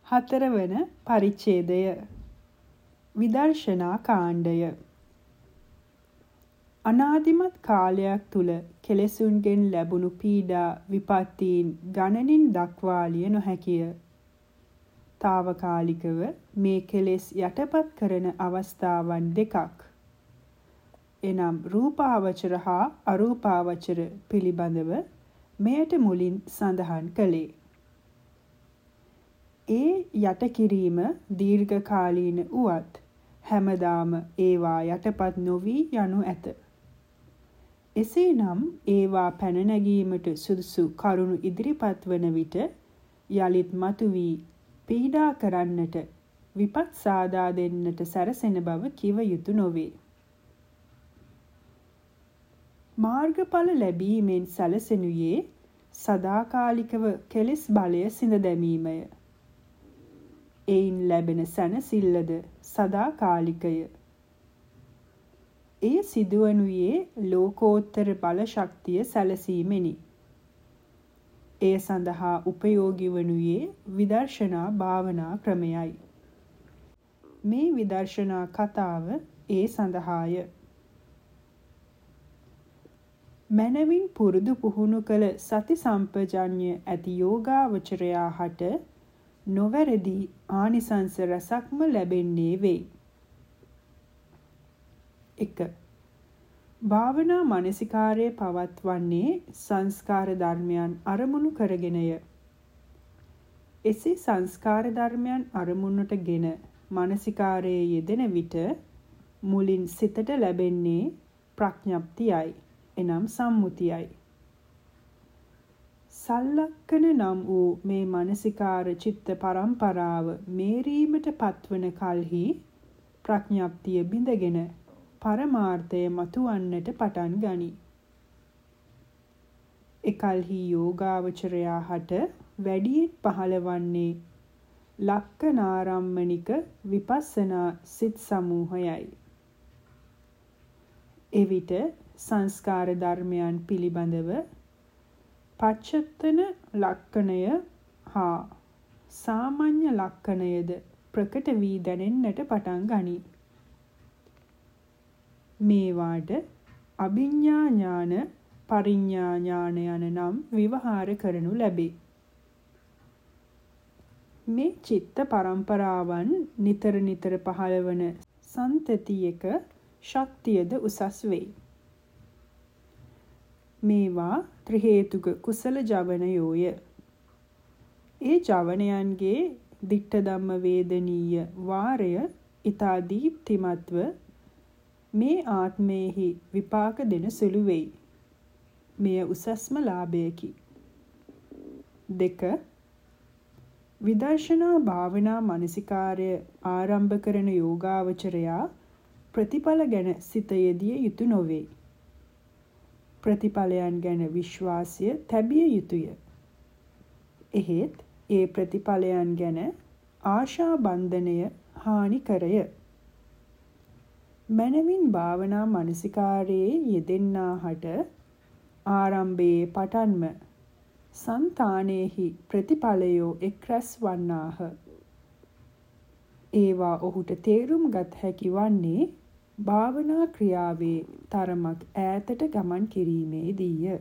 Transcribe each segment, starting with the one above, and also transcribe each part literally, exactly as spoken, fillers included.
හතරවන පරිච්ඡේදය විදර්ශනා කාණ්ඩය. අනාදිමත් කාලයක් තුල කෙලෙසුන්ගෙන් ලැබුණු පීඩා විපත්තීන් ගණනින් දක්වාලිය නොහැකිය. తాවකාලිකව මේ කෙලෙස් යටපත් කරන අවස්ථාවන් දෙකක්. එනම් රූපාවචර හා අරූපාවචර පිළිබඳව මෙයට මුලින් සඳහන් කළේ. ඒ යට කිරීම දීර්ඝ කාලීන වුවත් හැමදාම ඒවා යටපත් නොවි යනු ඇත. එසේනම් ඒවා පැන නැගීමට සුදුසු කරුණු ඉදිරිපත් වන විට යලිත් මතුවී පීඩා කරන්නට විපත් සාදා දෙන්නට සැරසෙන බව කිව යුතු නොවේ. මාර්ගඵල ලැබීමෙන් සැලසෙනුයේ සදාකාලිකව කෙලෙස් බලය සිඳ දැමීමය. එයින් ලැබෙන සැනසිල්ලද සදාකාලිකය. එය සිදුවනුයේ ලෝකෝත්තර බල ශක්තිය සැලසීමෙනි. එය සඳහා උපයෝගී වනුයේ විදර්ශනා භාවනා ක්‍රමයයි. මේ විදර්ශනා කතාව ඒ සඳහාය. මනවින් පුරුදු පුහුණු කළ සති සම්පජඤ්ඤය ඇති යෝගාවචරයා හට නොවැරදි ආනිසංස රසක්ම ලැබෙන්නේ වෙයි. එක. භාවනා මානසිකාරයේ පවත්වන්නේ සංස්කාර ධර්මයන් අරමුණු කරගෙනය. එසේ සංස්කාර ධර්මයන් අරමුණටගෙන මානසිකාරයේ යෙදෙන විට මුලින් සිතට ලැබෙන්නේ ප්‍රඥප්තියයි. එනම් සම්මුතියයි. සල්ලක්කන නම් වූ මේ මානසිකාර චිත්ත පරම්පරාව මේරීමට පත්වන කල්හි ප්‍රඥප්තිය බිඳගෙන පරමාර්ථය මතුවන්නට පටන් ගනී. එකල්හි යෝගාවචරයා හට වැඩියෙන් පහළවන්නේ ලක්කනාරම්මනික විපස්සනා සිත් සමූහයයි. එවිට සංස්කාර ධර්මයන් පිළිබඳව පච්චත්තන ලක්ෂණය හා සාමාන්‍ය ලක්ෂණයද ප්‍රකට වී දැනෙන්නට පටන් ගනී. මේවාට අභිඥා ඥාන, පරිඥා ඥාන යන නම් විවහාර කරනු ලැබේ. මේ චිත්ත පරම්පරාවන් නිතර නිතර පහළවන සන්තතියක ශක්තියද උසස් වෙයි. මේවා ත්‍රි හේතුක කුසල ජවනයෝය. ඒ ජවනයන්ගේ දිට්ඨ ධම්ම වේදනීය වාරය ඊතා දීප්තිමත්ව මේ ආත්මයේහි විපාක දෙන සුළු වෙයි. මෙය උසස්ම ලාභයකි. දෙක. විදර්ශනා භාවනා මානසිකාර්ය ආරම්භ කරන යෝගාවචරයා ප්‍රතිඵල ගැන සිත යෙදිය යුතු නොවේ. ප්‍රතිඵලයන් ගැන විශ්වාසය තැබිය යුතුය. එහෙත් ඒ ප්‍රතිඵලයන් ගැන ආශා බන්ධනය හානිකරය. මනවින් භාවනා මානසිකාරයේ යෙදෙන්නාහට ආරම්භයේ පටන්ම සංතානෙහි ප්‍රතිඵලයෝ එක්රැස් වන්නාහ. ඒවා ඔහුට තේරුම් ගත හැකි වන්නේ භාවනා ක්‍රියාවේ තරමක් ඈතට ගමන් කිරීමේදීය.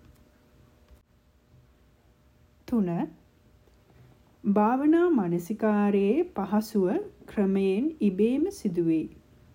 තුන. භාවනා මානසිකාරයේ පහසුව ක්‍රමයෙන් ඉබේම සිදුවේ.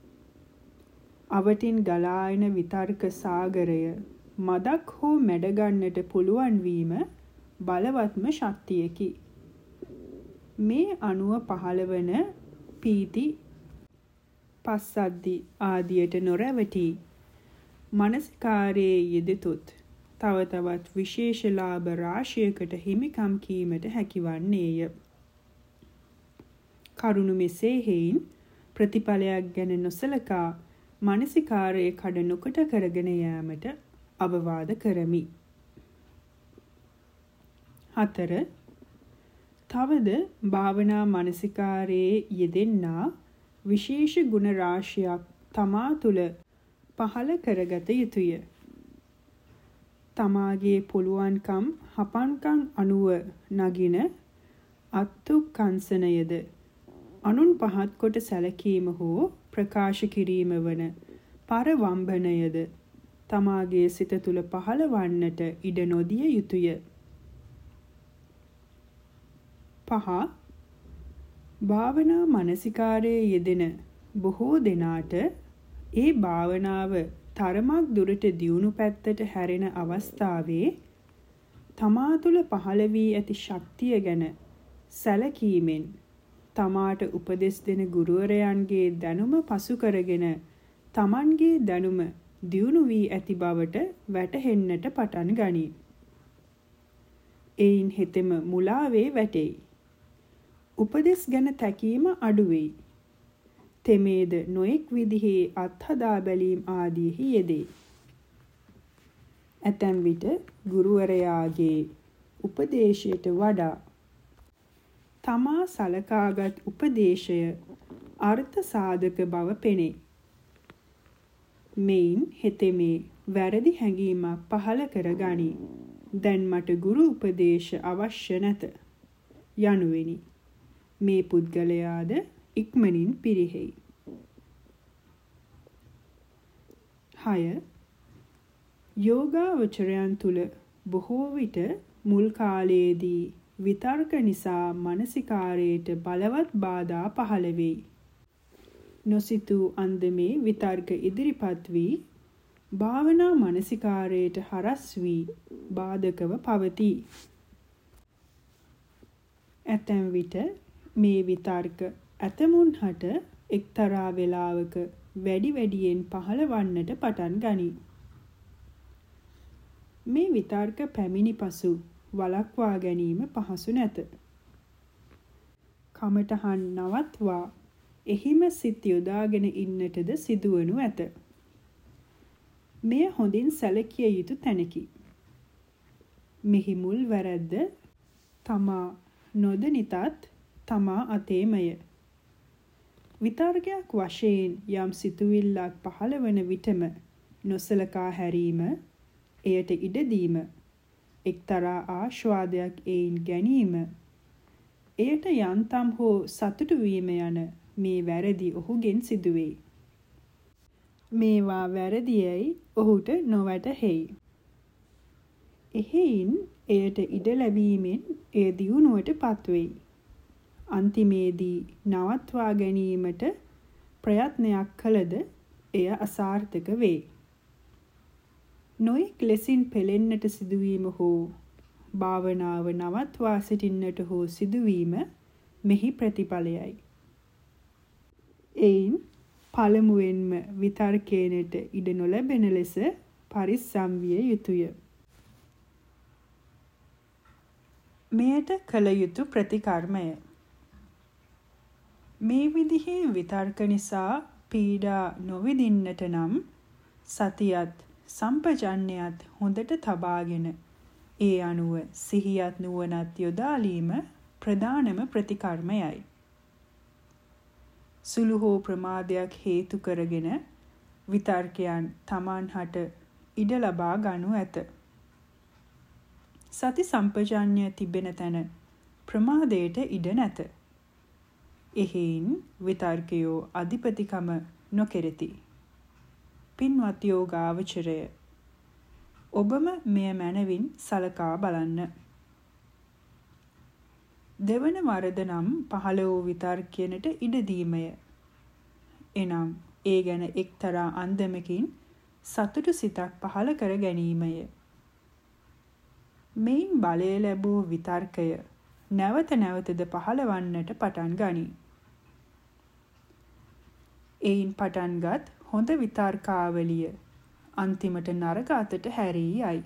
අවටින් ගලා එන විතර්ක සාගරය මදක් හෝ මැඩ ගන්නට පුළුවන් වීම බලවත්ම ශක්තියකි. මේ අනුව පහළවන පීති පස්සද්ධි ආදියට නොරැවටි මානසිකාරයේ යෙදෙතොත් තව තවත් විශේෂ ලාභ රාශියකට හිමිකම් කීමට හැකිවන්නේය. කරුණු මෙසේ හේයින් ප්‍රතිඵලයක් ගැන නොසලකා මානසිකාරයේ කඩ නොකොට කරගෙන යාමට අවවාද කරමි. හතර. තවද භාවනා මානසිකාරයේ යෙදෙන්නා විශේෂ ගුණ රාශියක් තමා තුළ පහළ කරගත යුතුය. තමාගේ පුළුවන්කම් හපන්කම් අනුව නගින අත්තුක්කංසනයද අනුන් පහත් කොට සැලකීම හෝ ප්‍රකාශ කිරීම වන පරවම්බනයද තමාගේ සිත තුළ පහළ වන්නට ඉඩ නොදිය යුතුය. පහ. භාවනා මනසිකාරයේ යෙදෙන බොහෝ දෙනාට ඒ භාවනාව තරමක් දුරට දියුණු පැත්තට හැරෙන අවස්ථාවේ තමා තුළ පහළ වී ඇති ශක්තිය ගැන සැලකීමෙන් තමාට උපදෙස් දෙන ගුරුවරයන්ගේ දැනුම පසු කරගෙන තමන්ගේ දැනුම දියුණු වී ඇති බවට වැටහෙන්නට පටන් ගනී. එයින් හෙතෙම මුලාවේ වැටෙයි. උපදෙස් ගැන තැකීම අඩු වෙයි. තෙමේද නොඑක් විදිහේ අත්හදා බැලීම් ආදීහි යෙදේ. ඇතැම් විට ගුරුවරයාගේ උපදේශයට වඩා තමා සලකාගත් උපදේශය අර්ථ සාධක බව පෙනේ. මෙයින් හෙතෙමේ වැරදි හැඟීමක් පහළ කරගනී. දැන් මට ගුරු උපදේශ අවශ්‍ය නැත යනුවෙනි. මේ පුද්ගලයාද ඉක්මනින් පිරිහෙයි. හය. යෝගාවචරයන් තුල බොහෝ විට මුල් කාලයේදී විතර්ක නිසා මානසිකාරයට බලවත් බාධා පහළ වෙයි. නොසිතූ අන්දමේ විතර්ක ඉදිරිපත් වී භාවනා මානසිකාරයට හරස් වී බාධකව පවතී. ඇතැම් විට මේ විතර්ක ඇතමුන් හට එක්තරා වේලාවක වැඩි වැඩියෙන් පහළ වන්නට පටන් ගනී. මේ විතර්ක පැමිණි පසු වළක්වා ගැනීම පහසු නැත. කමඨහන් නවත්වා එහිම සිත යොදාගෙන ඉන්නටද සිදුවනු ඇත. මෙය හොඳින් සැලකිය යුතු තැනකි. මෙහි මුල් වැරැද්ද තමා නොදනිතත් තමා අතේමය. විතර්කයක් වශයෙන් යම් සිතුවිල්ලක් පහළ වන විටම නොසලකා හැරීම, එයට ඉඩ දීම, එක්තරා ආශ්වාදයක් එයින් ගැනීම, එයට යන්තම් හෝ සතුටු වීම යන මේ වැරදි ඔහුගෙන් සිදුවේ. මේවා වැරදියයි ඔහුට නොවැටහෙයි. එහෙයින් එයට ඉඩ ලැබීමෙන් එය දියුණුවට පත්වෙයි. අන්තිමේදී නවත්වා ගැනීමට ප්‍රයත්නයක් කළද එය අසාර්ථක වේ. නොයෙක් ලෙසින් පෙළෙන්නට සිදුවීම හෝ භාවනාව නවත්වා සිටින්නට හෝ සිදුවීම මෙහි ප්‍රතිඵලයයි. එයින් පළමුවෙන්ම විතර්කේනට ඉඩ නොලැබෙන ලෙස පරිස්සම් විය යුතුය. මෙයට කළ යුතු ප්‍රතිකර්මය. මේ විදිහේ විතර්ක නිසා පීඩා නොවිඳින්නට නම් සතියත් සම්පජඤ්ඤයත් හොඳට තබාගෙන ඒ අනුව සිහියත් නුවණත් යොදාලීම ප්‍රධානම ප්‍රතිකර්මයයි. සුළු හෝ ප්‍රමාදයක් හේතු කරගෙන විතර්කයන් Tamanහට ඉඩ ලබා ගනු ඇත. සති සම්පජඤ්ඤය තිබෙන තැන ප්‍රමාදයට ඉඩ නැත. එහෙයින් විතර්කයෝ අධිපතිකම නොකෙරෙති. පින්වත් යෝගාවචරය, ඔබම මෙය මනවින් සලකා බලන්න. දෙවන වරද නම් පහළ වූ විතර්කයනට ඉඩ දීමය. එනම් ඒ ගැන එක්තරා අන්දමකින් සතුටු සිතක් පහළ කර ගැනීමය. මෙයින් බලය ලැබූ විතර්කය නැවත නැවතද පහළ වන්නට පටන් ගනී. එයින් පටන්ගත් හොඳ විතර්කාවලිය අන්තිමට නරක අතට හැරී යයි.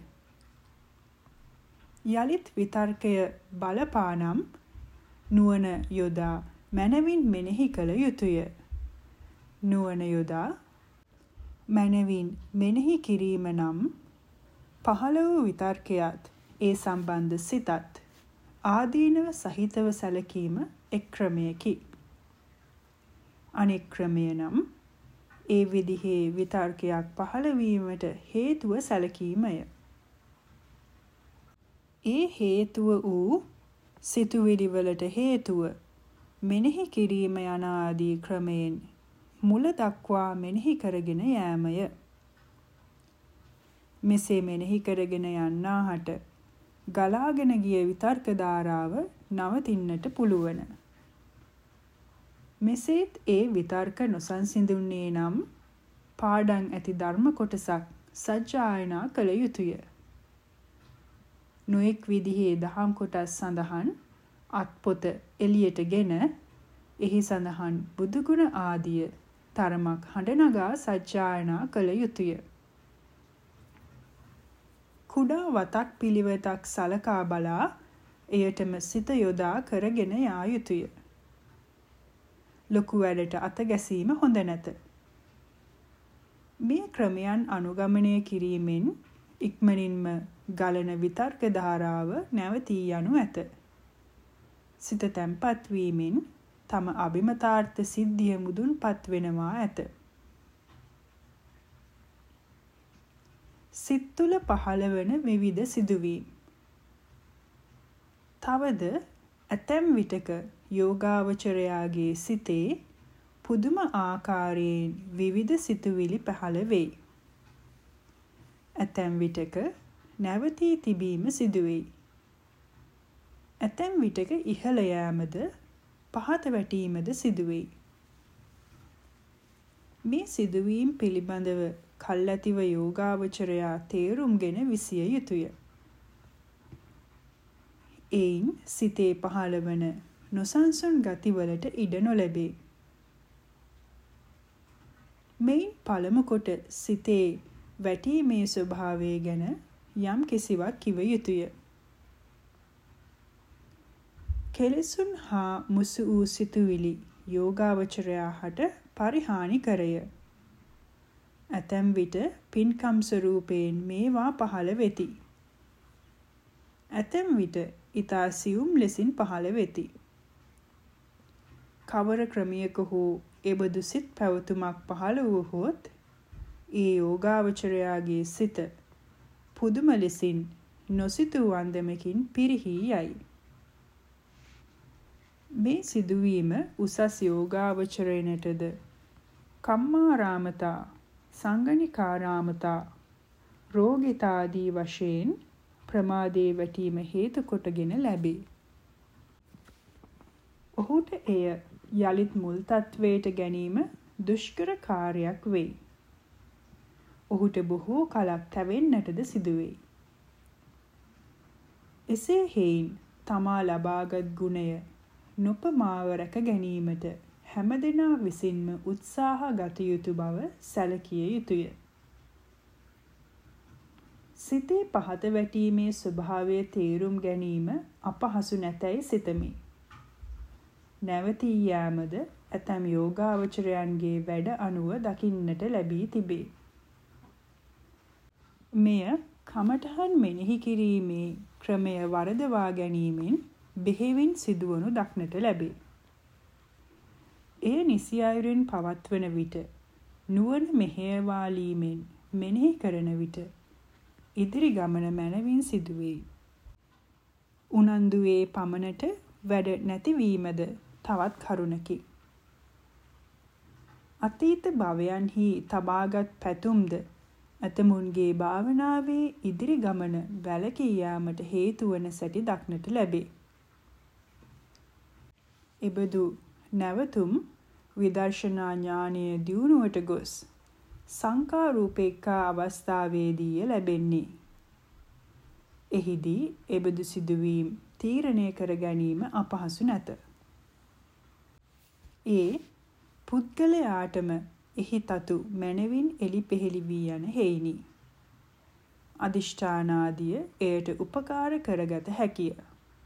යලිත් විතර්කය බලපානම් නුවණ යොදා මනවින් මෙනෙහි කළ යුතුය. නුවණ යොදා මනවින් මෙනෙහි කිරීම නම් පහළ වූ විතර්කයත් ඒ සම්බන්ධ සිතත් ආදීනව සහිතව සැලකීම එක් ක්‍රමයකි. අනෙක් ක්‍රමය නම් ඒ විදිහේ විතර්කයක් පහළ වීමට හේතුව සැලකීමය. ඒ හේතුව වූ සිතුවිලි වලට හේතුව මෙනෙහි කිරීම යන ආදී ක්‍රමයෙන් මුල දක්වා මෙනෙහි කරගෙන යෑමය. මෙසේ මෙනෙහි කරගෙන යන්නාහට ගලාගෙන ගිය විතර්ක ධාරාව නවතින්නට පුළුවන්. මෙසේත් ඒ විතර්ක නොසන්සිඳුන්නේ නම් පාඩම් ඇති ධර්ම කොටසක් සජ්ජායනා කළ යුතුය. නොඑක් විදිහේ දහම් කොටස් සඳහන් අත්පොත එළියටගෙන එහි සඳහන් බුදුගුණ ආදිය තරමක් හඬනගා සජ්ජායනා කළ යුතුය. කුඩා වතක් පිළිවෙතක් සලකා බලා එයටම සිත යොදා කරගෙන යා යුතුය. ලොකු වැඩට අත ගැසීම හොඳ නැත. මේ ක්‍රමයන් අනුගමනය කිරීමෙන් ඉක්මනින්ම ගලන විතර්ක ධාරාව නැවතී යනු ඇත. සිත තැම්පත් වීමෙන් තම අභිමතාර්ථ සිද්ධිය මුදුන්පත් වෙනවා ඇත. සිත් තුළ පහළ වන විවිධ සිදුවීම්. තවද ඇතැම් විටක යෝගාවචරයාගේ සිතේ පුදුම ආකාරයෙන් විවිධ සිතුවිලි පහළ වෙයි. ඇතැම් විටක නැවතී තිබීම සිදුවෙයි. ඇතැම් විටක ඉහළ යෑමද පහත වැටීමද සිදුවෙයි. මේ සිදුවීම් පිළිබඳව කල්ැතිව යෝගාවචරයා තේරුම්ගෙන විසිය යුතුය. එයින් සිතේ පහළ වන නොසන්සුන් ගතිවලට ඉඩ නොලැබේ. මෙයින් පළමු කොට සිතේ වැටීමේ ස්වභාවය ගැන යම් කිසිවක් කිව යුතුය. කෙලෙසුන් හා මුසු වූ සිතුවිලි යෝගාවචරයා හට පරිහානි කරය. ඇතැම් විට පින්කම් ස්වරූපයෙන් මේවා පහළ වෙති. ඇතැම් විට ඊතා සියුම් ලෙසින් පහළ වෙති. කවර ක්‍රමයක හෝ එබඳු සිත් පැවතුමක් පහළ වූහොත් ඒ යෝගාවචරයාගේ සිත පුදුම ලෙසින් නොසිතූ අන්දමකින් පිරිහී යයි. මේ සිදුවීම උසස් යෝගාවචරයනටද කම්මාරාමතා, සංගණිකාරාමතා, රෝගිතාදී වශයෙන් ප්‍රමාදේ වැටීම හේතු කොටගෙන ලැබේ. ඔහුට එය යලිත් මුල් තත්වයට ගැනීම දුෂ්කර කාර්යයක් වෙයි. ඔහුට බොහෝ කලක් තැවෙන්නටද සිදුවෙයි. එසේ හේයින් තමා ලබාගත් ගුණය නොපමාව රැක ගැනීමට හැමදෙනා විසින්ම උත්සාහ ගත යුතු බව සැලකිය යුතුය. සිතේ පහත වැටීමේ ස්වභාවය තේරුම් ගැනීම අපහසු නැතැයි සිතමි. නැවතී යාමද ඇතැම් යෝගාවචරයන්ගේ වැඩ අනුව දකින්නට ලැබී තිබේ. මෙය කමඨහන් මෙනෙහි කිරීමේ ක්‍රමය වරදවා ගැනීමෙන් බෙහෙවින් සිදුවනු දක්නට ලැබේ. එය නිසි අයුරින් පවත්වන විට නුවණ මෙහෙයවාලීමෙන් මෙනෙහි කරන විට ඉදිරි ගමන මනවින් සිදුවේ. උනන්දුවේ පමණට වැඩ නැතිවීමද තවත් කරුණකි. අතීත භවයන්හි තබාගත් පැතුම්ද ඇතමුන්ගේ භාවනාවේ ඉදිරි ගමන වැළකී යාමට හේතු වන සැටි දක්නට ලැබේ. එබඳු නැවතුම් විදර්ශනා ඥානය දියුණුවට ගොස් සංකා රූපේක්ඛා අවස්ථාවේදී ලැබෙන්නේ. එහිදී එබඳු සිදුවීම් තීරණය කර ගැනීම අපහසු නැත. ඒ පුද්ගලයාටම එහි තතු මනවින් එලි පෙහෙලි වී යන හේිනි. අදිෂ්ඨානාදිය එයට උපකාර කරගත හැකිය.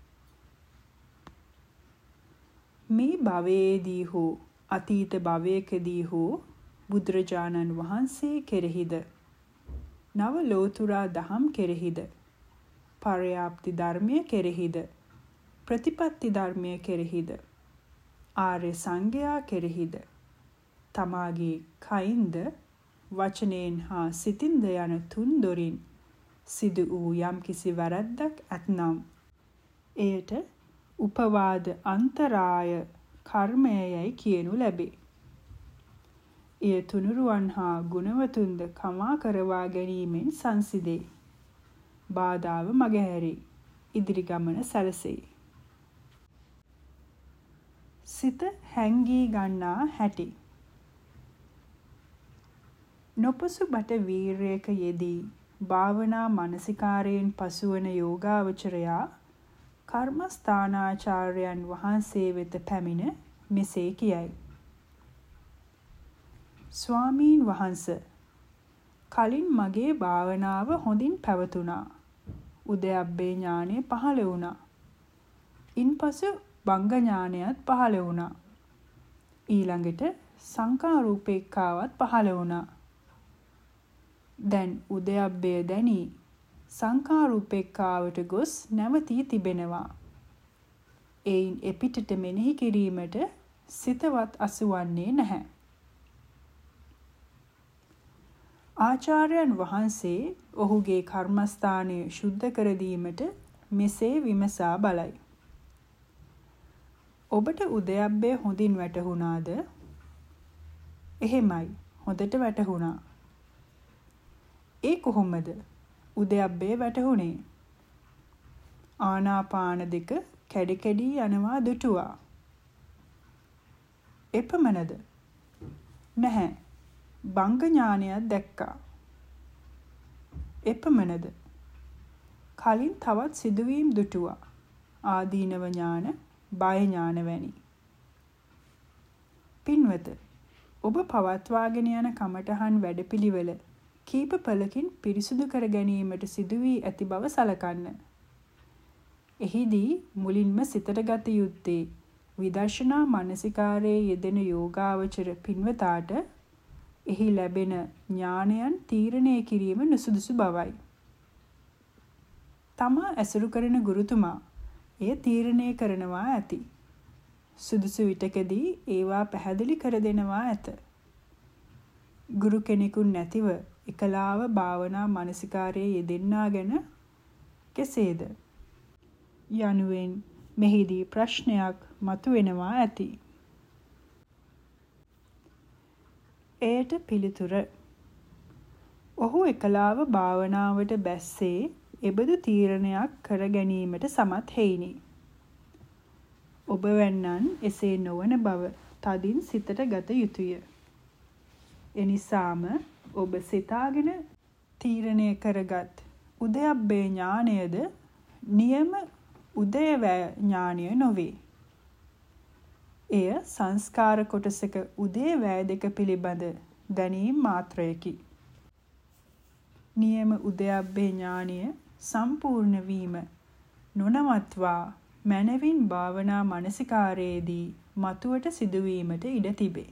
මේ භවයේදී හෝ අතීත භවයකදී හෝ බුදුරජාණන් වහන්සේ කෙරෙහිද නව ලෝතුරා දහම් කෙරෙහිද පරයාප්ති ධර්මය කෙරෙහිද ප්‍රතිපත්ති ධර්මය කෙරෙහිද ආර්ය සංඝයා කෙරෙහිද තමාගේ කයින්ද වචනයෙන් හා සිතින්ද යන තුන් දොරින් සිදු වූ යම් කිසි වැරැද්දක් ඇතනම් එයට උපවාද අන්තරාය කර්මයයි කියනු ලැබේ. එය තුනුරුවන් හා ගුණවතුන්ද කමා කරවා ගැනීමෙන් සංසිදේ. බාධාව මගහැරේ. ඉදිරි ගමන සැලසෙයි. සිත හැංගී ගන්නා හැටි. නොපසුබට වීරයක යෙදී භාවනා මනසිකාරයෙන් පසුවන යෝගාවචරයා කර්මස්ථානාචාර්යයන් වහන්සේ වෙත පැමිණ මෙසේ කියයි. ස්වාමීන් වහන්ස, කලින් මගේ භාවනාව හොඳින් පැවතුණා. උදයබ්බේ ඥානය පහළ වුණා. ඉන්පසු භංග ඥානයත් පහළ වුණා. ඊළඟට සංඛාරූපේක්ඛාවත් පහළ වුණා. දැන් උදයබ්බය දැනි සංඛාරූපේක්ඛාවට ගොස් නැවතී තිබෙනවා. එයින් එපිටට මෙනෙහි කිරීමට සිතවත් අසුවන්නේ නැහැ. ආචාර්යයන් වහන්සේ ඔහුගේ කර්මස්ථානය ශුද්ධ කර දීමට මෙසේ විමසා බලයි. ඔබට උදයබ්බය හොඳින් වැටහුණාද? එහෙමයි, හොඳට වැටහුණා. ඒ කොහොමද උදයබ්බේ වැටහුණේ? ආනාපාන දෙක කැඩි කැඩි යනවා දුටුවා. එපමණද? නැහැ. භංග ඥානයක් දැක්කා. එපමණද? කලින් තවත් සිදුවීම් දුටුවා. ආදීනව ඥාන, බය ඥාන වැනි. පින්වත, ඔබ පවත්වාගෙන යන කමඨහන් වැඩපිළිවෙල කීප පළකින් පිරිසුදු කර ගැනීමට සිදු වී ඇති බව සලකන්න. එහිදී මුලින්ම සිතට ගත යුත්තේ විදර්ශනා මානසිකාරයේ යෙදෙන යෝගාවචර පින්වතාට එහි ලැබෙන ඥානයන් තීරණය කිරීම නුසුදුසු බවයි. තමා ඇසුරු කරන ගුරුතුමා එය තීරණය කරනවා ඇති. සුදුසු විටකදී ඒවා පැහැදිලි කර දෙනවා ඇත. ගුරු කෙනෙකුන් නැතිව එකලාව භාවනා මානසිකාරයේ යෙදෙන්නා ගැන කෙසේද යනුවෙන් මෙහිදී ප්‍රශ්නයක් මතුවෙනවා ඇති. එයට පිළිතුර: ඔහු එකලාව භාවනාවට බැස්සේ එබඳු තීරණයක් කර ගැනීමට සමත් හේිනි. ඔබ වැන්නන් එසේ නොවන බව තදින් සිතට ගත යුතුය. එනිසාම ඔබ සිතාගෙන තීරණය කරගත් උදයබ්බේ ඥානයද නියම උදයවැය ඥානය නොවේ. එය සංස්කාර කොටසක උදයවැය දෙක පිළිබඳ දැනීම් මාත්‍රයකි. නියම උදයබ්බේ ඥානය සම්පූර්ණ වීම නොනවත්වා මනවින් භාවනා මානසිකාරයේදී මතුවට සිදුවීමට ඉඩ තිබේ.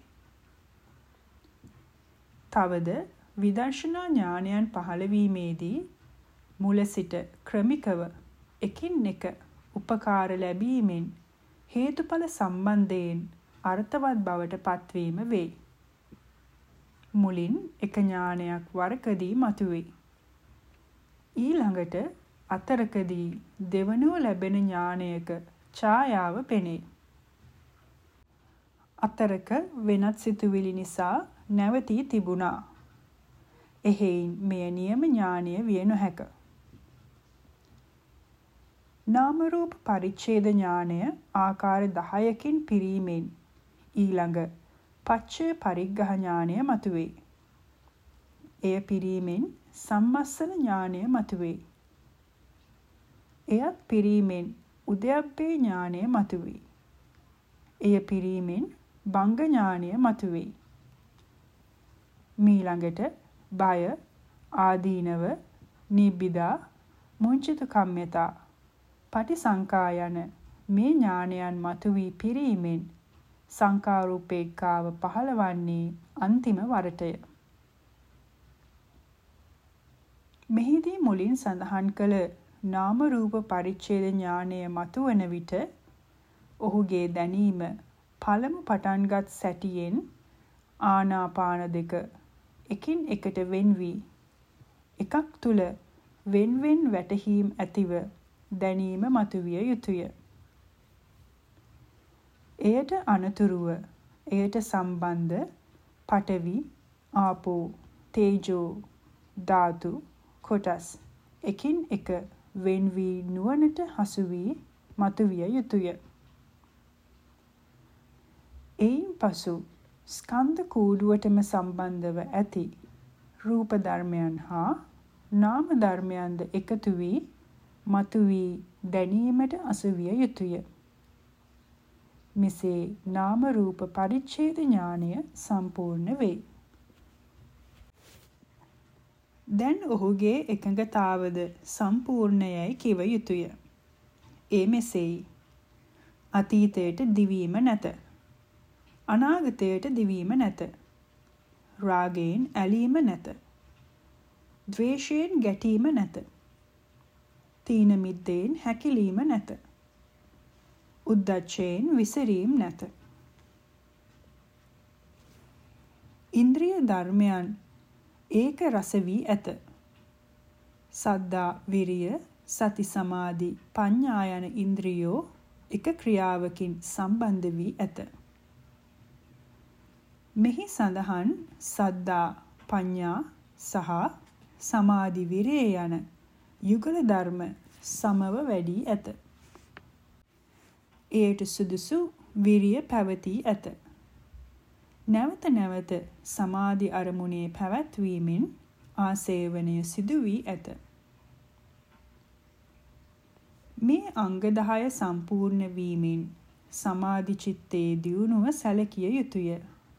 තවද විදර්ශනා ඥානයන් පහළ වීමේදී මුල සිට ක්‍රමිකව එකින් එක උපකාර ලැබීමෙන් හේතුඵල සම්බන්ධයෙන් අර්ථවත් බවට පත්වීම වේ. මුලින් එක ඥානයක් වරකදී මතුවේ. ඊළඟට අතරකදී දෙවනුව ලැබෙන ඥානයක ඡායාව පෙනේ. අතරක වෙනත් සිතුවිලි නිසා නැවතී තිබුණා. එහෙයින් මෙය නියම ඥානය විය නොහැක. නාම රූප පරිච්ඡේද ඥානය ආකාර දහයකින් පිරීමෙන් ඊළඟ පච්චය පරිග්ඝහ ඥානය මතුවේ. එය පිරීමෙන් සම්මස්සන ඥානය මතුවේ. එයත් පිරීමෙන් උදයබ්බේ ඥානය මතුවේ. එය පිරීමෙන් භංග ඥානය මතුවේ. මීළඟට බය, ආදීනව, නිබ්බිදා, මුංචිත කම්මතා, පටිසංකා යන මේ ඥානයන් මතුවී පිරීමෙන් සංඛාරූපේක්ඛාව පහළවන්නේ අන්තිම වරටය. මෙහිදී මුලින් සඳහන් කළ නාම රූප පරිච්ඡේද ඥානය මතුවන විට ඔහුගේ දැනීම පළමු පටන්ගත් සැටියෙන් ආනාපාන දෙක එකින් එකට වෙන් වී එකක් තුල wen wen වැටහීම් ඇතිව දැනීම මතුවිය යුතුය. එයට අනතුරුව එයට සම්බන්ධ පඨවි, ආපෝ, තේජෝ ධාතු කොටස් එකින් එක වෙන් වී නුවණට හසු වී මතුවිය යුතුය. එයින් පසු ස්කන්ධ කූඩුවටම සම්බන්ධව ඇති රූප ධර්මයන් හා නාම ධර්මයන්ද එකතු වී මතුවී දැනීමට අසුවිය යුතුය. මෙසේ නාම රූප පරිච්ඡේද ඥානය සම්පූර්ණ වේ. දැන් ඔහුගේ එකඟතාවද සම්පූර්ණයයි කිව යුතුය. ඒ මෙසේයි. අතීතයට දිවීම නැත. අනාගතයට දිවීම නැත. රාගයෙන් ඇලීම නැත. ද්වේෂයෙන් ගැටීම නැත. තීන මිද්දෙන් හැකිලීම නැත. උද්ධච්චයෙන් විසිරීම නැත. ඉන්ද්‍රිය ධර්මයන් ඒක රස වී ඇත. සද්දා, විරිය, සති, සමාධි, ප්‍රඥා යන ඉන්ද්‍රියෝ එක ක්‍රියාවකින් සම්බන්ධ වී ඇත. මෙහි සඳහන් සද්දා, ප්‍රඥා සහ සමාධි, විරිය යන යුගල ධර්ම සමව වැඩි ඇත. එයට සුදුසු විරිය පැවතී ඇත. නැවත නැවත සමාධි අරමුණේ පැවැත්වීමෙන් ආසේවනය සිදු වී ඇත. මේ අංග දහය සම්පූර්ණ වීමෙන් සමාධි චිත්තේ දියුණුව සැලකිය යුතුය.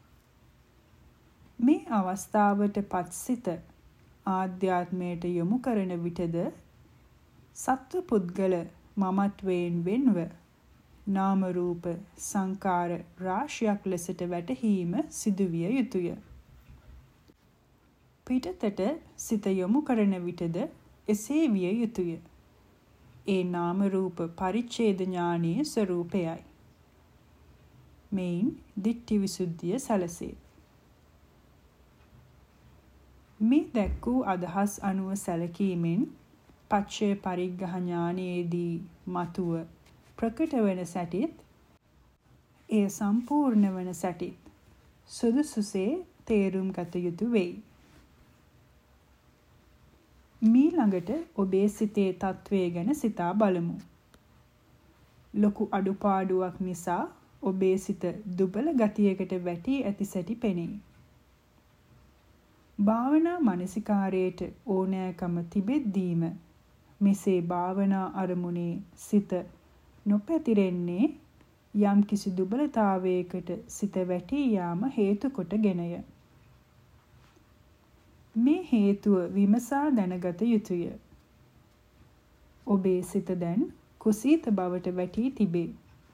මේ අවස්ථාවට පත්සිත ආධ්‍යාත්මයට යොමු කරන විටද සත්ව පුද්ගල මමත්වයෙන් වෙන්ව නාම රූප සංකාර රාශියක් ලෙසට වැටහීම සිදුවිය යුතුය. පිටතට සිත යොමු කරන විටද එසේ විය යුතුය. ඒ නාම රූප පරිච්ඡේද ඥානයේ ස්වરૂපයයි. මෙයින් දිට්ඨි විසුද්ධිය සැලසේ. මේ දැක් වූ අදහස් අනුව සැලකීමෙන් පච්චය පරිග්‍රහ ඥානයේදී මතුව ප්‍රකට වන සැටිත් එය සම්පූර්ණ වන සැටිත් සුදුසුසේ තේරුම් ගත යුතු වෙයි. මීළඟට ඔබේ සිතේ තත්වය ගැන සිතා බලමු. ලොකු අඩුපාඩුවක් නිසා ඔබේ සිත දුබල ගතියකට වැටී ඇති සැටි පෙනේ. භාවනා මනසිකාරයට ඕනෑකම තිබෙද්දීම මෙසේ භාවනා අරමුණේ සිත නොපැතිරෙන්නේ යම් කිසි දුබලතාවයකට සිත වැටී යාම හේතු කොටගෙනය. මේ හේතුව විමසා දැනගත යුතුය. ඔබේ සිත දැන් කුසීත බවට වැටී තිබේ.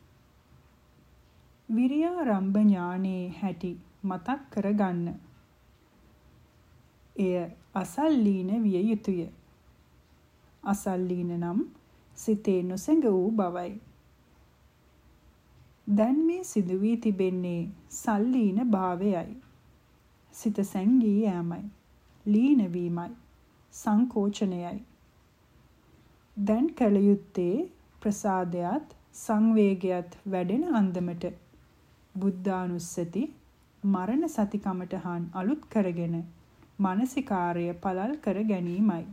විරියාරම්භ ඥානයේ හැටි මතක් කරගන්න. එය අසල්ලීන විය යුතුය. අසල්ලීන නම් සිතේ නොසැඟ වූ බවයි. දැන් මේ සිදු වී තිබෙන්නේ සල්ලීන භාවයයි. සිත සැඟී යෑමයි. ලීන වීමයි. සංකෝචනයයි. දැන් කල යුත්තේ ප්‍රසාදයත් සංවේගයත් වැඩෙන අන්දමට බුද්ධානුස්සති මරණ සති කමඨහන් අලුත් කරගෙන මානසිකාර්ය පළල් කර ගැනීමයි.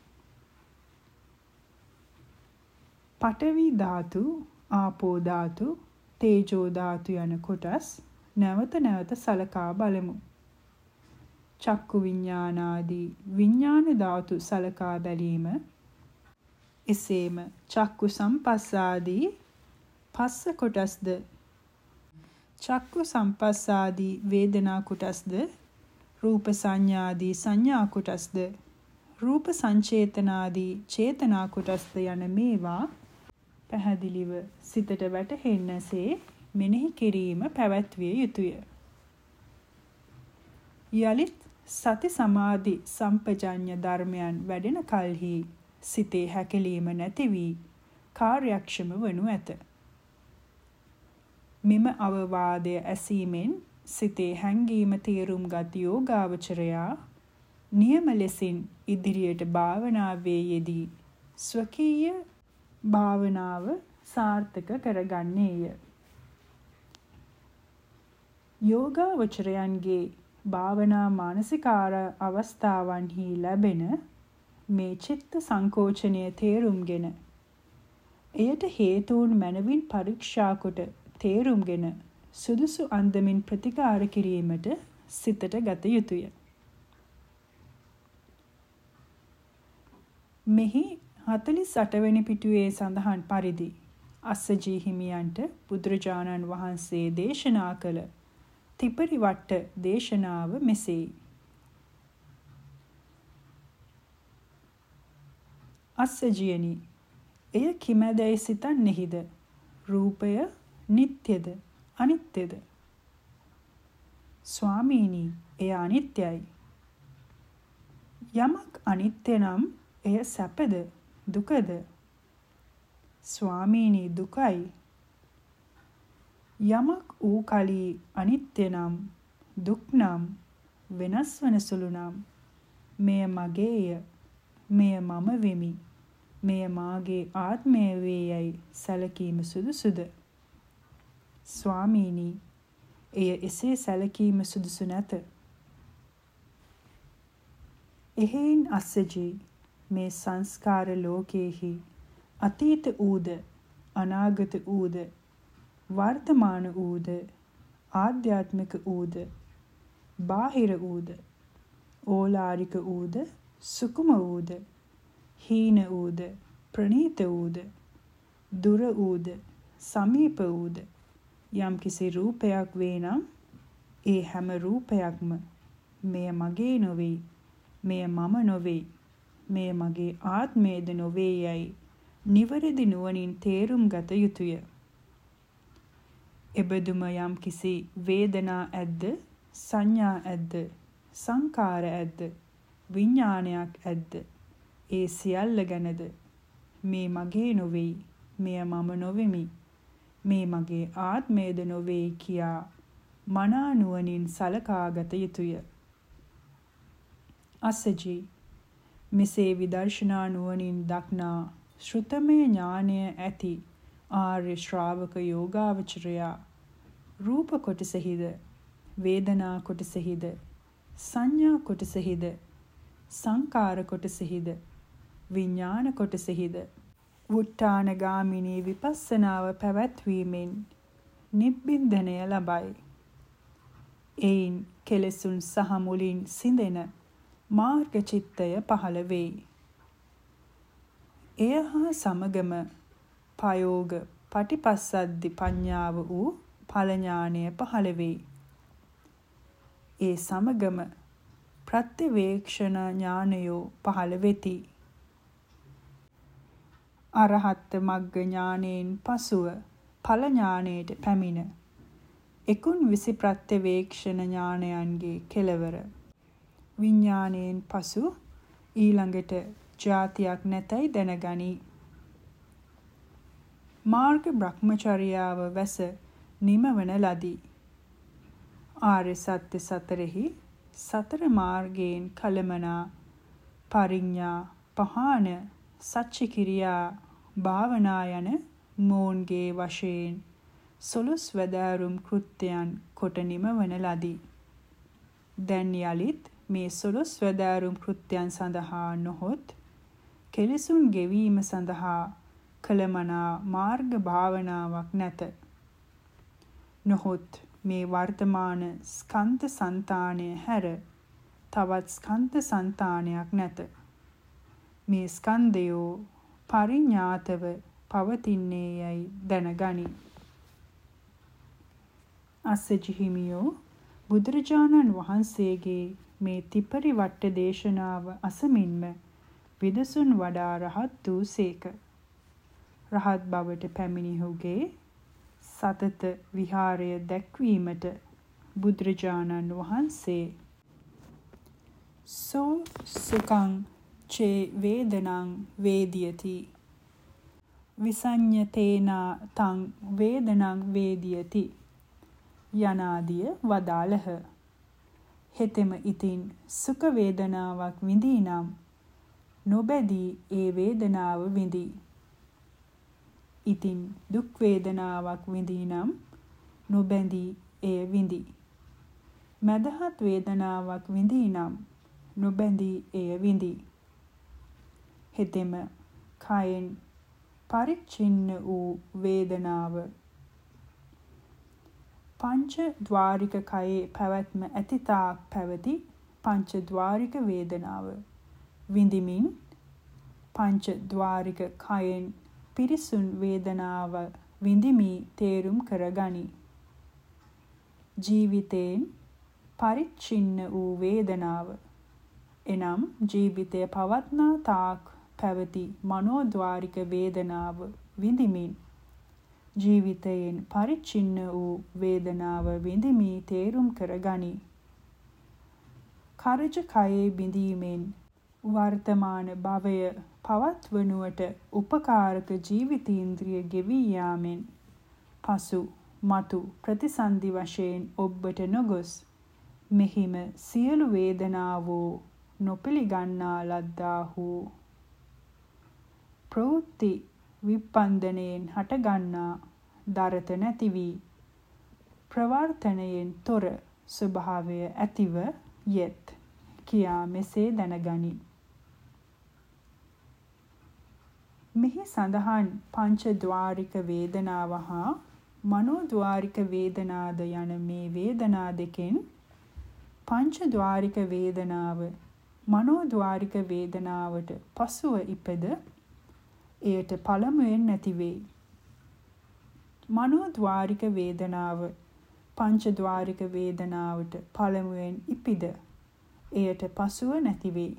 පඨවි ධාතු, ආපෝ ධාතු, තේජෝ ධාතු යන කොටස් නැවත නැවත සලකා බලමු. චක්කු විඥානාදී විඥාන ධාතු සලකා බැලීම, එසේම චක්කු සම්පස්සාදී පස්ස කොටස්ද, චක්කු සම්පස්සාදී වේදනා කොටස්ද, රූප සංඥාදී සංඥා කොටස්ද, රූප සංචේතනාදී චේතනා කොටස්ද යන මේවා පැහැදිලිව සිතට වැටහෙන්නසේ මෙනෙහි කිරීම පැවැත්විය යුතුය. යලිත් සති සමාධි සම්පජඤ්ඤ ධර්මයන් වැඩෙන කල්හි සිතේ හැකලීම නැති වී කාර්යක්ෂම වනු ඇත. මෙම අවවාදය ඇසීමෙන් සිතේ හැඟීම තේරුම්ගත් යෝගාවචරයා නියම ලෙසින් ඉදිරියට භාවනාවේ යෙදී ස්වකීය භාවනාව සාර්ථක කරගන්නේය. යෝගාවචරයන්ගේ භාවනා මානසිකාර අවස්ථාවන්හි ලැබෙන මේ චිත්ත සංකෝචනය තේරුම්ගෙන එයට හේතුන් මනවින් පරීක්ෂා කොට තේරුම්ගෙන සුදුසු අන්දමින් ප්‍රතිකාර කිරීමට සිතට ගත යුතුය. මෙහි හතළිස් අට වෙනි පිටුවේ සඳහන් පරිදි අස්සජී හිමියන්ට බුදුරජාණන් වහන්සේ දේශනා කළ තිපරිවට්ට දේශනාව මෙසේයි. අස්සජියනි, එය කිමැදැයි සිතන්නේහිද? රූපය නිට්ටයද අනිත්‍යද? ස්වාමීනි, එය අනිත්‍යයි. යමක් අනිත්‍ය නම් එය සැපද දුකද? ස්වාමීනි, දුකයි. යමක් ඌ කලී අනිත්‍ය නම් දුක් නම් වෙනස් වන සුළු නම් මෙය මගේය, මෙය මම වෙමි, මෙය මාගේ ආත්මය වේයයි සැලකීම සුදුසුද? ස්වාමීනි, එය එසේ සැලකීම සුදුසු නැත. එහෙයින් අස්සජී, මේ සංස්කාර ලෝකයේහි අතීත ඌද අනාගත ඌද වර්තමාන ඌද ආධ්‍යාත්මික ඌද බාහිර ඌද ඕලාරික ඌද සුකුම ඌද හීන ඌද ප්‍රණීත ඌද දුර ඌද සමීප ඌද යම් කිසි රූපයක් වේ නම් ඒ හැම රූපයක්ම මෙය මගේ නොවේ, මෙය මම නොවේ, මෙය මගේ ආත්මයද නොවේ යයි නිවැරදි නුවණින් තේරුම් ගත යුතුය. එබඳුම යම් කිසි වේදනා ඇද්ද, සංඥා ඇද්ද, සංකාර ඇද්ද, විඥානයක් ඇද්ද, ඒ සියල්ල ගැනද මේ මගේ නොවේ, මෙය මම නොවෙමි, මේ මගේ ආත්මයද නොවේ කියා මනා නුවණින් සලකාගත යුතුය. අස්සජී, මෙසේ විදර්ශනා නුවණින් දක්නා ශ්‍රුතමය ඥානය ඇති ආර්ය ශ්‍රාවක යෝගාවචරයා රූප කොටසෙහිද, වේදනා කොටසෙහිද, සංඥා කොටසෙහිද, සංකාර කොටසෙහිද, විඥාන කොටසෙහිද වුට්ටානගාමිනී විපස්සනාව පැවැත්වීමෙන් නිබ්බින්දනය ලබයි. එයින් කෙලෙසුන් සහ මුලින් සිඳෙන මාර්ග චිත්තය පහළ වෙයි. එය හා සමගම පයෝග පටිපස්සද්දි පඤ්ඤාව වූ ඵල ඥානය පහළ වෙයි. ඒ සමගම ප්‍රත්‍යවේක්ෂණ ඥානයෝ පහළ වෙති. අරහත් මග්ග ඥානයෙන් පසුව ඵල ඥානයට පැමිණ එකුන් විසි ප්‍රත්‍යවේක්ෂණ ඥානයන්ගේ කෙලවර. විඥානයෙන් පසු ඊළඟට ජාතියක් නැතයි දැනගනී. මාර්ග බ්‍රහ්මචර්යාව වැස නිමවන ලදී. ආර්ය සත්‍ය සතරෙහි සතර මාර්ගයෙන් කලමනා පරිඥා පහාන සච්චිකිරියා භාවනා යන මෝන්ගේ වශයෙන් සොළොස් වැදෑරුම් කෘත්‍යයන් කොට නිමවන ලදී. දැන් යලිත් මේ සොළොස් වැදෑරුම් කෘත්‍යයන් සඳහා නොහොත් කෙලෙසුන් ගෙවීම සඳහා කලමනා මාර්ග භාවනාවක් නැත. නොහොත් මේ වර්තමාන ස්කන්ධ సంతානය හැර තවත් ස්කන්ධ సంతානයක් නැත. මේ ස්කන්ධයෝ පරිඥාතව පවතින්නේ යයි දැනගනි. අස්සජි හිමියෝ බුදුරජාණන් වහන්සේගේ මේ තිපරිවට්ට දේශනාව අසමින්ම විදසුන් වඩා රහත් වූ සේක. රහත් බවට පැමිණිහුගේ සතත විහාරය දැක්වීමට බුදුරජාණන් වහන්සේ සෝ සුඛං චේ වේදනං වේදියති විසඤ්ඤතේනා තං වේදනං වේදියති යනාදිය වදාළහ. හෙතෙම ඉතින් සුඛ වේදනාවක් විඳී නම් නොබැදී ඒ වේදනාව විඳී. ඉතින් දුක් වේදනාවක් විඳී නම් නොබැඳී එය විඳී. මදහත් වේදනාවක් විඳී නම් නොබැඳී එය විඳී. හෙතෙම කයෙන් පරිච්ඡින්න වූ වේදනාව පංච ద్వාරික කයේ පැවැත්ම ඇතිතාක් පැවති පංච ద్వාරික වේදනාව විඳිමින් පංච ద్వාරික කයෙන් පිරිසුන් වේදනාව විඳිමි තේරුම් කරගනි. ජීවිතයෙන් පරිච්ඡින්න වූ වේදනාව එනම් ජීවිතය පවත්නා තාක් පැවති මනෝද්වාරික වේදනාව විඳිමින් ජීවිතයෙන් පරිච්ඡින්න වූ වේදනාව විඳිමි තේරුම් කරගනි. කරජ කයේ බිඳීමෙන් වර්තමාන භවය පවත්වනුවට උපකාරක ජීවිතේන්ද්‍රිය ගෙවී යාමෙන් පසු මතු ප්‍රතිසන්දි වශයෙන් ඔබ්බට නොගොස් මෙහිම සියලු වේදනාවෝ නොපිළිගන්නා ලද්දාහු ප්‍රවෘත්ති විපන්දනයෙන් හටගන්නා දරත නැති වී ප්‍රවර්තනයෙන් තොර ස්වභාවය ඇතිව යෙත් කියා මෙසේ දැනගනි. මෙහි සඳහන් පංච ద్వාරික වේදනාව හා මනෝද්වාරික වේදනාද යන මේ වේදනා දෙකෙන් පංච ద్వාරික වේදනාව මනෝද්වාරික වේදනාවට පසුව ඉපද එයට පළමුවෙන් නැති වේ. මනෝද්වාරික වේදනාව පංච ద్వාරික වේදනාවට පළමුවෙන් ඉපිද එයට පසුව නැති වේ.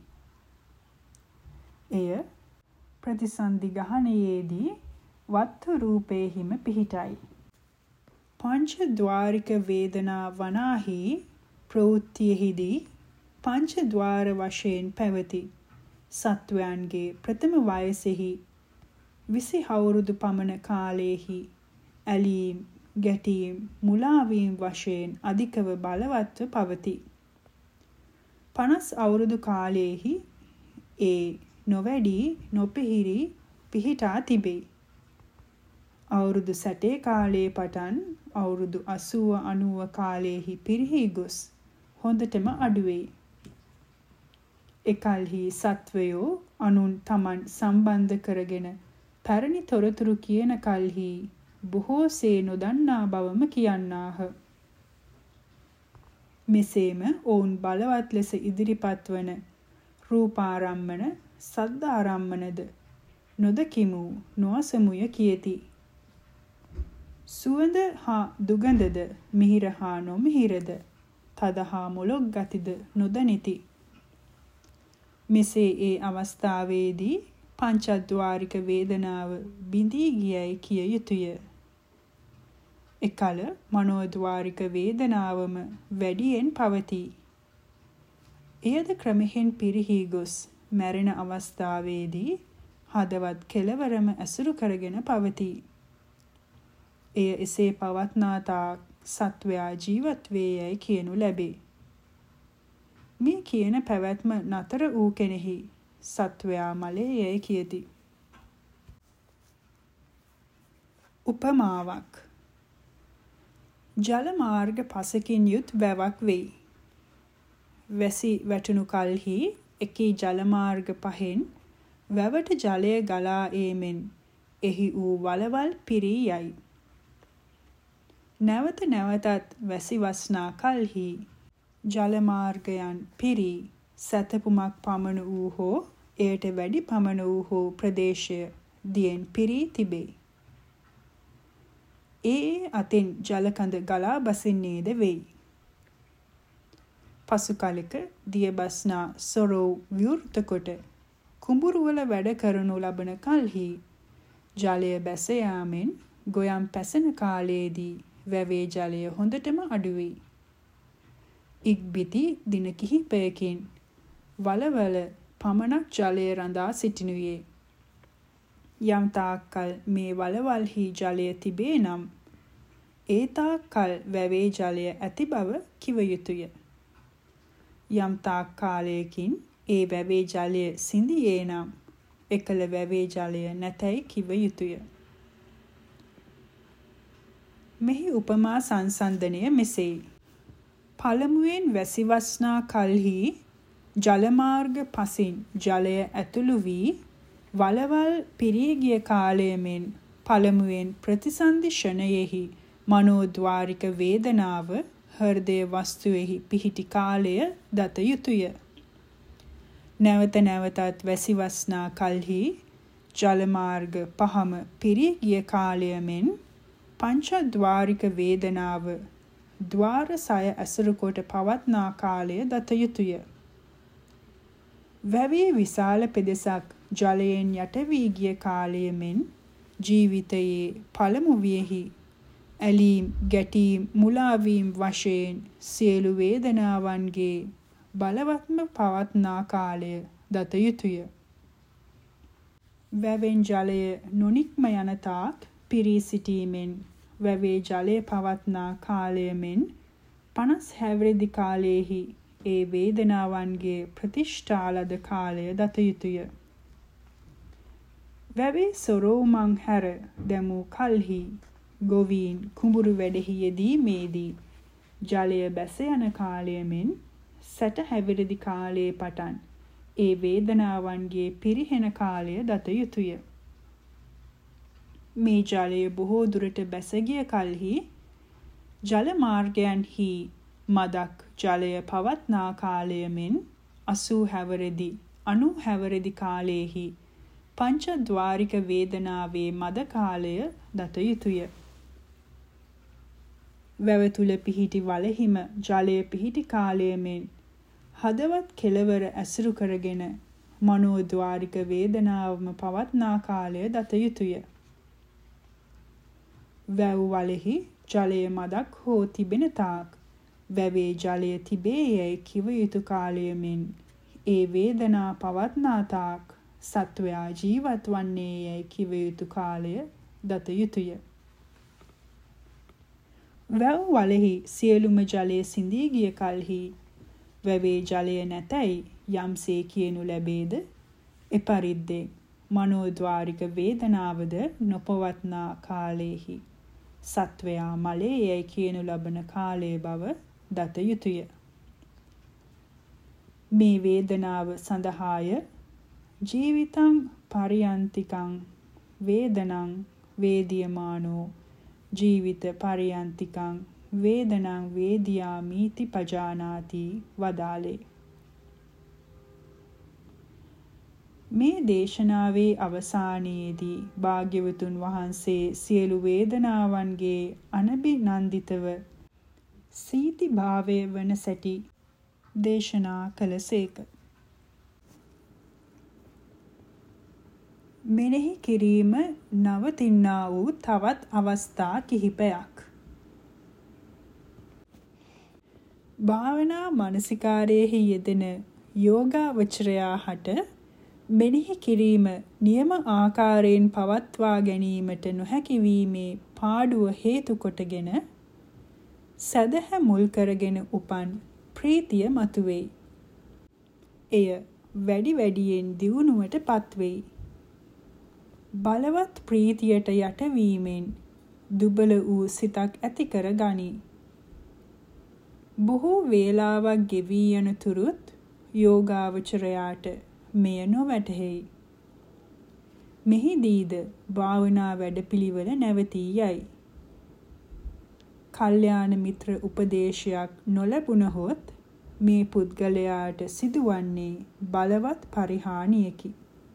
එය ප්‍රතිසන්දි ගහණයේදී වත්තු රූපේහිම පිහිටයි. පංච ద్వාරික වේදනා වනාහි ප්‍රවෘත්තියෙහිදී පංච ద్వාර වශයෙන් පැවති සත්වයන්ගේ ප්‍රථම වයසෙහි විසි අවුරුදු පමණ කාලයේහි ඇලීම් ගැටීම් මුලාවීම් වශයෙන් අධිකව බලවත්ව පවතී. පනස් අවුරුදු කාලයේහි ඒ නොවැඩි නොපිහිරි පිහිටා තිබේ. අවුරුදු සැටේ කාලයේ පටන් අවුරුදු අසූව අනූව කාලයේහි පිරිහි ගොස් හොඳටම අඩුවේ. එකල්හි සත්වයෝ අනුන් තමන් සම්බන්ධ කරගෙන පැරණි තොරතුරු කියන කල්හි බොහෝසේ නොදන්නා බවම කියන්නාහ. මෙසේම ඔවුන් බලවත් ලෙස ඉදිරිපත් වන රූපාරම්මන සද්ධාරම්මනද නොදකිමු නොඅසමුය කියති. සුවඳ හා දුගඳද මිහිර හා නොමිහිරද තද හා මොළොක් ගතිද නොදනිති. මෙසේ ඒ අවස්ථාවේදී පංචද්වාරික වේදනාව බිඳී ගියයි කිය යුතුය. එකල මනෝද්වාරික වේදනාවම වැඩියෙන් පවතී. එයද ක්‍රමෙහින් පිරිහි ගොස් මැරෙන අවස්ථාවේදී හදවත් කෙලවරම ඇසුරු කරගෙන පවතී. එය එසේ පවත්නා තාක් සත්වයා ජීවත් වේ යයි කියනු ලැබේ. මේ කියන පැවැත්ම නතර වූ කෙනෙහි සත්වයා මලේ යයි කියති. උපමාවක් ජල මාර්ග පසකින් යුත් වැවක් වෙයි. වැසි වැටුණු කල්හි එකී ජල මාර්ග පහෙන් වැවට ජලය ගලා ඒමෙන් එහි වූ වලවල් පිරී යයි. නැවත නැවතත් වැසි වස්නා කල්හි ජල මාර්ගයන් පිරී සැතපුමක් පමණ වූ හෝ එයට වැඩි පමණ වූ හෝ ප්‍රදේශය දියෙන් පිරී තිබේ. ඒ අතින් ජලකඳ ගලා බසින්නේද වෙයි. පසු කලෙක දිය බස්නා සොරොව් විවෘත කොට කුඹුරුවල වැඩ කරනු ලබන කල්හි ජලය බැස යාමෙන් ගොයම් පැසෙන කාලයේදී වැවේ ජලය හොඳටම අඩු වෙයි. ඉක්බිති දින කිහිපයකින් වලවල පමණක් ජලය රඳා සිටිනුයේ. යම් තාක්කල් මේ වලවල්හි ජලය තිබේ නම් ඒ තාක්කල් වැවේ ජලය ඇති බව කිව යුතුය. යම් තාක් කාලයකින් ඒ වැවේ ජලය සිඳියේ නම් එකල වැවේ ජලය නැතැයි කිව යුතුය. මෙහි උපමා සංසන්දනය මෙසේයි. පළමුවෙන් වැසිවස්නා කල්හි ජලමාර්ග පසින් ජලය ඇතුළු වී වලවල් පිරී ගිය කාලයමෙන් පළමුවෙන් ප්‍රතිසන්දි ෂණයෙහි මනෝද්වාරික වේදනාව හෘදය වස්තුවේහි පිහිටි කාලය දත යුතුය. නැවත නැවතත් වැසිවස්නා කල්හි ජලමාර්ග පහම පිරී ගිය කාලයමෙන් පංචද්වාරික වේදනාව ద్వාර සය ඇසුරු කොට පවත්නා කාලය දත යුතුය. වැවේ විශාල පෙදෙසක් ජලයෙන් යට වී ගිය කාලයමෙන් ජීවිතයේ පළමු වියෙහි ඇලීම් ගැටීම් මුලාවීම් වශයෙන් සියලු වේදනාවන්ගේ බලවත්ම පවත්නා කාලය දත යුතුය. වැවෙන් ජලය නොනික්ම යන තාක් පිරී සිටීමෙන් වැවේ ජලය පවත්නා කාලයමෙන් පනස් හැවිරිදි කාලයෙහි ඒ වේදනාවන්ගේ ප්‍රතිෂ්ඨාලද කාලය දත යුතුය. වැවේ සොරෝමං හැර දැමූ කල්හි ගොවීන් කුඹුරු වැඩෙහි යෙදීමේදී ජලය බැස යන කාලයමෙන් සැට හැවිරිදි කාලයේ පටන් ඒ වේදනාවන්ගේ පිරිහෙන කාලය දත යුතුය. මේ ජලය බොහෝ දුරට බැස ගිය කල්හි ජල මාර්ගයන්හි මදක් ජලය පවත්නා කාලයමෙන් අසූ හැවිරිදි අනූ හැවිරිදි කාලයෙහි පංචද්වාරික වේදනාවේ මද කාලය දත යුතුය. වැව තුල පිහිටි වලහිම ජලය පිහිටි කාලයමෙන් හදවත් කෙලවර ඇසුරු කරගෙන මනෝද්වාරික වේදනාවම පවත්නා කාලය දත යුතුය. වැව් වලෙහි ජලය මදක් හෝ තිබෙන තාක් වැවේ ජලය තිබේ යැයි කිව යුතු කාලයමෙන් ඒ වේදනා පවත්නා තාක් සත්වයා ජීවත් වන්නේ යැයි කිව යුතු කාලය දත යුතුය. වැව් වලෙහි සියලුම ජලය සිඳී ගිය කල්හි වැවේ ජලය නැතැයි යම්සේ කියනු ලැබේද එපරිද්දෙන් මනෝද්වාරික වේදනාවද නොපවත්නා කාලයෙහි සත්වයා මලේ යැයි කියනු ලබන කාලය බව දත යුතුය. මේ වේදනාව සඳහාය ජීවිතං පරියන්තිකං වේදනං වේදියමානෝ ජීවිත පරියන්තිකං වේදනං වේදියාමීති පජානාති වදාලේ. මේ දේශනාවේ අවසානයේදී භාග්‍යවතුන් වහන්සේ සියලු වේදනාවන්ගේ අනබිනන්දිතව සීති භාවය වන සැටි දේශනා කළසේක. මෙනෙහි කිරීම නවතින්නා වූ තවත් අවස්ථා කිහිපයක්. භාවනා මානසිකාරයෙහි යෙදෙන යෝගාවචරයා හට මෙනෙහි කිරීම නියම ආකාරයෙන් පවත්වා ගැනීමට නොහැකි වීමේ පාඩුව හේතු කොටගෙන සදහ මුල් කරගෙන උපන් ප්‍රීතිය මතුවේ. එය වැඩි වැඩියෙන් දියුණුවට පත්වෙයි. බලවත් ප්‍රීතියට යටවීමෙන් දුබල වූ සිතක් ඇති කර ගනී. බොහෝ වේලාවක් ගෙවී යන තුරුත් යෝගාවචරයාට මෙය නොවැටහෙයි. මෙහිදීද භාවනා වැඩපිළිවෙල නැවතී යයි. කල්යාණ මිත්‍ර උපදේශයක් නොලැබුණහොත් මේ පුද්ගලයාට සිදුවන්නේ බලවත් පරිහානියකි.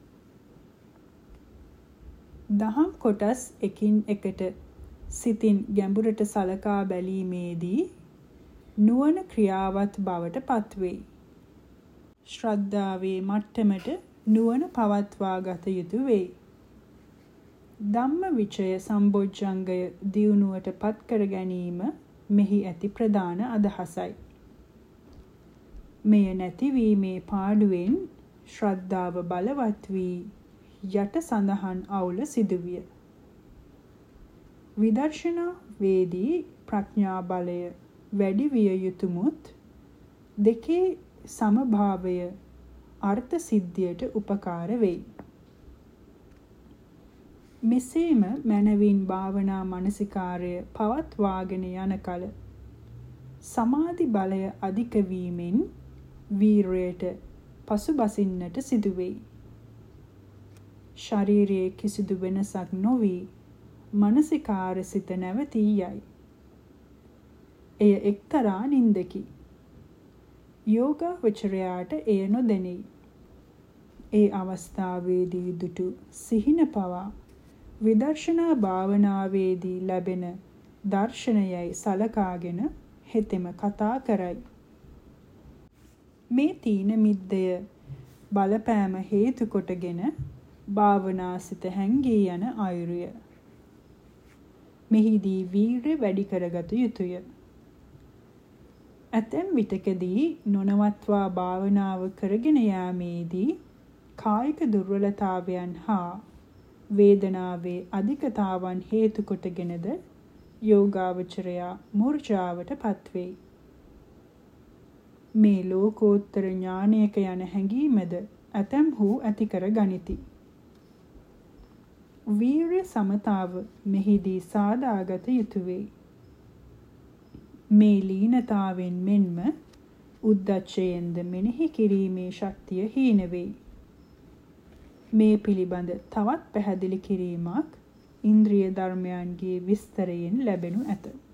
දහම් කොටස් එකින් එකට සිතින් ගැඹුරට සලකා බැලීමේදී නුවණ ක්‍රියාවත් බවට පත්වෙයි. ශ්‍රද්ධාවේ මට්ටමට නුවණ පවත්වා ගත යුතු වෙයි. ධම්ම විචය සම්බොජ්ජංගය දියුණුවට පත් කර ගැනීම මෙහි ඇති ප්‍රධාන අදහසයි. මෙය නැතිවීමේ පාඩුවෙන් ශ්‍රද්ධාව බලවත් වී යට සඳහන් අවුල සිදුවිය. විදර්ශනා වේදී ප්‍රඥා බලය වැඩි විය යුතුමුත් දෙකේ සමභාවය අර්ථ සිද්ධියට උපකාර වෙයි. මෙසේම මනවින් භාවනා මානසිකාර්ය පවත්වාගෙන යන කල සමාධි බලය අධික වීමෙන් වීරයට පසුබසින්නට සිදුවෙයි. ශරීරයේ කිසිදු වෙනසක් නොවි මානසිකාර සිත නැවතී යයි. එය එක්තරා නින්දකි. යෝගාවචරයාට එය නොදැනේ. ඒ අවස්ථාවේදී දුටු සිහින පවා විදර්ශනා භාවනාවේදී ලැබෙන දර්ශනයයි සලකාගෙන හෙතෙම කතා කරයි. මේ තීන මිද්දය බලපෑම හේතු කොටගෙන භාවනාසිත හැංගී යන අයුරුය. මෙහිදී වීර්ය වැඩි කරගත යුතුය. ඇතැම් විටකදී නොනවත්වා භාවනාව කරගෙන යාමේදී කායික දුර්වලතාවයන් හා වේදනාවේ අධිකතාවන් හේතු කොටගෙනද යෝගාවචරයා මූර්ඡාවට පත්වෙයි. මේ ලෝකෝත්තර ඥානයක යන හැඟීමද ඇතැම්හු ඇති කර ගනිති. වීර්ය සමතාව මෙහිදී සාදාගත යුතුය වේ. මේ ලීනතාවෙන් මෙන්ම උද්දච්චයෙන්ද මෙනෙහි කිරීමේ ශක්තිය හීන වෙයි. මේ පිළිබඳ තවත් පැහැදිලි කිරීමක් ඉන්ද්‍රිය ධර්මයන්ගේ විස්තරයෙන් ලැබෙනු ඇත.